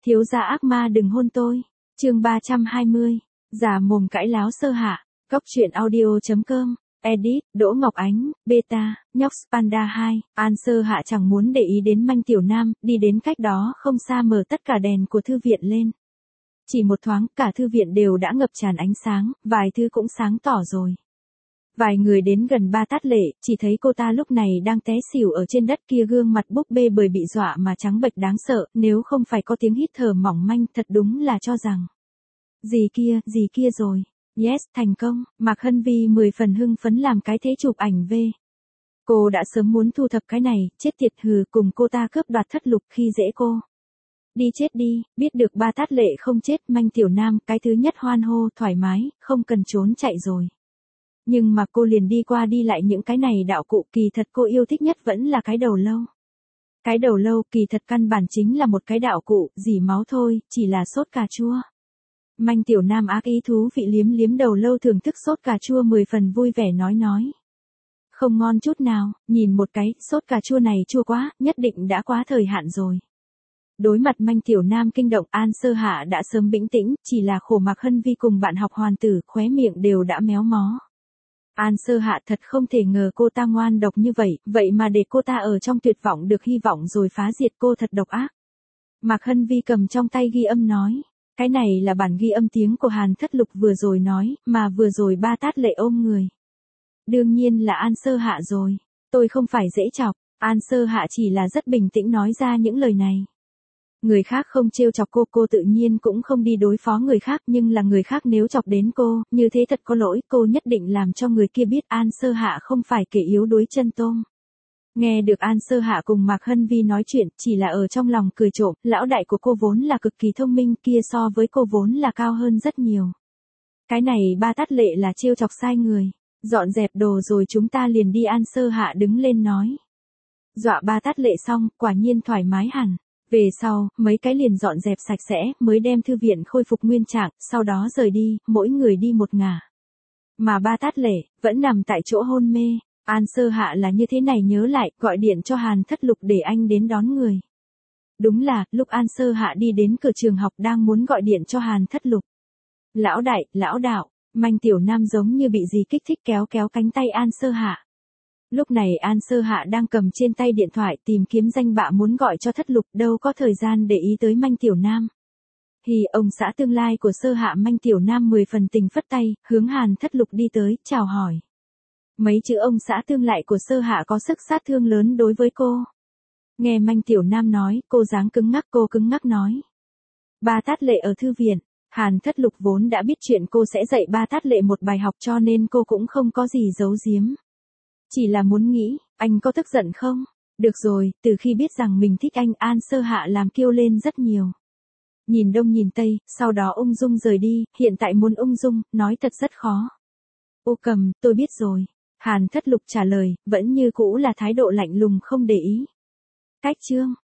Thiếu gia ác ma đừng hôn tôi. Chương 320. Giả mồm cãi láo Sơ Hạ. Cóc truyện audio.com. Edit, Đỗ Ngọc Ánh, Beta, nhóc Panda 2, An Sơ Hạ chẳng muốn để ý đến Manh Tiểu Nam, đi đến cách đó không xa mở tất cả đèn của thư viện lên. Chỉ một thoáng, cả thư viện đều đã ngập tràn ánh sáng, vài thứ cũng sáng tỏ rồi. Vài người đến gần Ba Tát Lệ, chỉ thấy cô ta lúc này đang té xỉu ở trên đất kia, gương mặt búp bê bởi bị dọa mà trắng bệch đáng sợ, nếu không phải có tiếng hít thở mỏng manh thật đúng là cho rằng. Gì kia rồi. Yes, thành công. Mạc Hân Vi 10 phần hưng phấn làm cái thế chụp ảnh về. Cô đã sớm muốn thu thập cái này, chết tiệt hừ, cùng cô ta cướp đoạt thất lục khi dễ cô. Đi chết đi, biết được Ba Tát Lệ không chết, Manh Tiểu Nam cái thứ nhất hoan hô, thoải mái, không cần trốn chạy rồi. Nhưng mà cô liền đi qua đi lại những cái này đạo cụ, kỳ thật cô yêu thích nhất vẫn là cái đầu lâu. Cái đầu lâu kỳ thật căn bản chính là một cái đạo cụ, dỉ máu thôi, chỉ là sốt cà chua. Manh Tiểu Nam ác ý thú vị liếm liếm đầu lâu thưởng thức sốt cà chua 10 phần vui vẻ nói. Không ngon chút nào, nhìn một cái, sốt cà chua này chua quá, nhất định đã quá thời hạn rồi. Đối mặt Manh Tiểu Nam kinh động, An Sơ Hạ đã sớm bình tĩnh, chỉ là khổ Mạc Hân Vi cùng bạn học Hoàn Tử, khóe miệng đều đã méo mó. An Sơ Hạ thật không thể ngờ cô ta ngoan độc như vậy mà để cô ta ở trong tuyệt vọng được hy vọng rồi phá diệt cô, thật độc ác. Mạc Hân Vi cầm trong tay ghi âm nói. Cái này là bản ghi âm tiếng của Hàn Thất Lục vừa rồi nói, mà vừa rồi Ba Tát Lệ ôm người. Đương nhiên là An Sơ Hạ rồi. Tôi không phải dễ chọc, An Sơ Hạ chỉ là rất bình tĩnh nói ra những lời này. Người khác không trêu chọc cô tự nhiên cũng không đi đối phó người khác, nhưng là người khác nếu chọc đến cô, như thế thật có lỗi, cô nhất định làm cho người kia biết An Sơ Hạ không phải kẻ yếu đuối chân tôm. Nghe được An Sơ Hạ cùng Mạc Hân Vi nói chuyện, chỉ là ở trong lòng cười trộm, lão đại của cô vốn là cực kỳ thông minh, kia so với cô vốn là cao hơn rất nhiều. Cái này Ba Tát Lệ là trêu chọc sai người. Dọn dẹp đồ rồi chúng ta liền đi, An Sơ Hạ đứng lên nói. Dọa Ba Tát Lệ xong, quả nhiên thoải mái hẳn. Về sau, mấy cái liền dọn dẹp sạch sẽ, mới đem thư viện khôi phục nguyên trạng, sau đó rời đi, mỗi người đi một ngả. Mà Ba Tát Lệ, vẫn nằm tại chỗ hôn mê. An Sơ Hạ là như thế này nhớ lại, gọi điện cho Hàn Thất Lục để anh đến đón người. Đúng là, lúc An Sơ Hạ đi đến cửa trường học đang muốn gọi điện cho Hàn Thất Lục. Lão đại, lão đạo, Manh Tiểu Nam giống như bị gì kích thích kéo cánh tay An Sơ Hạ. Lúc này An Sơ Hạ đang cầm trên tay điện thoại tìm kiếm danh bạ muốn gọi cho Thất Lục, đâu có thời gian để ý tới Manh Tiểu Nam. Ông xã tương lai của Sơ Hạ. Manh Tiểu Nam 10 phần tình phất tay, hướng Hàn Thất Lục đi tới, chào hỏi. Mấy chữ ông xã tương lại của Sơ Hạ có sức sát thương lớn đối với cô. Nghe Manh Tiểu Nam nói, cô dáng cứng ngắc nói. Ba Tát Lệ ở thư viện, Hàn Thất Lục vốn đã biết chuyện cô sẽ dạy Ba Tát Lệ một bài học cho nên cô cũng không có gì giấu giếm. Chỉ là muốn nghĩ, anh có tức giận không? Được rồi, từ khi biết rằng mình thích anh, An Sơ Hạ làm kêu lên rất nhiều. Nhìn đông nhìn tây, sau đó ung dung rời đi, hiện tại muốn ung dung, nói thật rất khó. Ô Cầm, tôi biết rồi. Hàn Thất Lục trả lời, vẫn như cũ là thái độ lạnh lùng không để ý. Cách chương.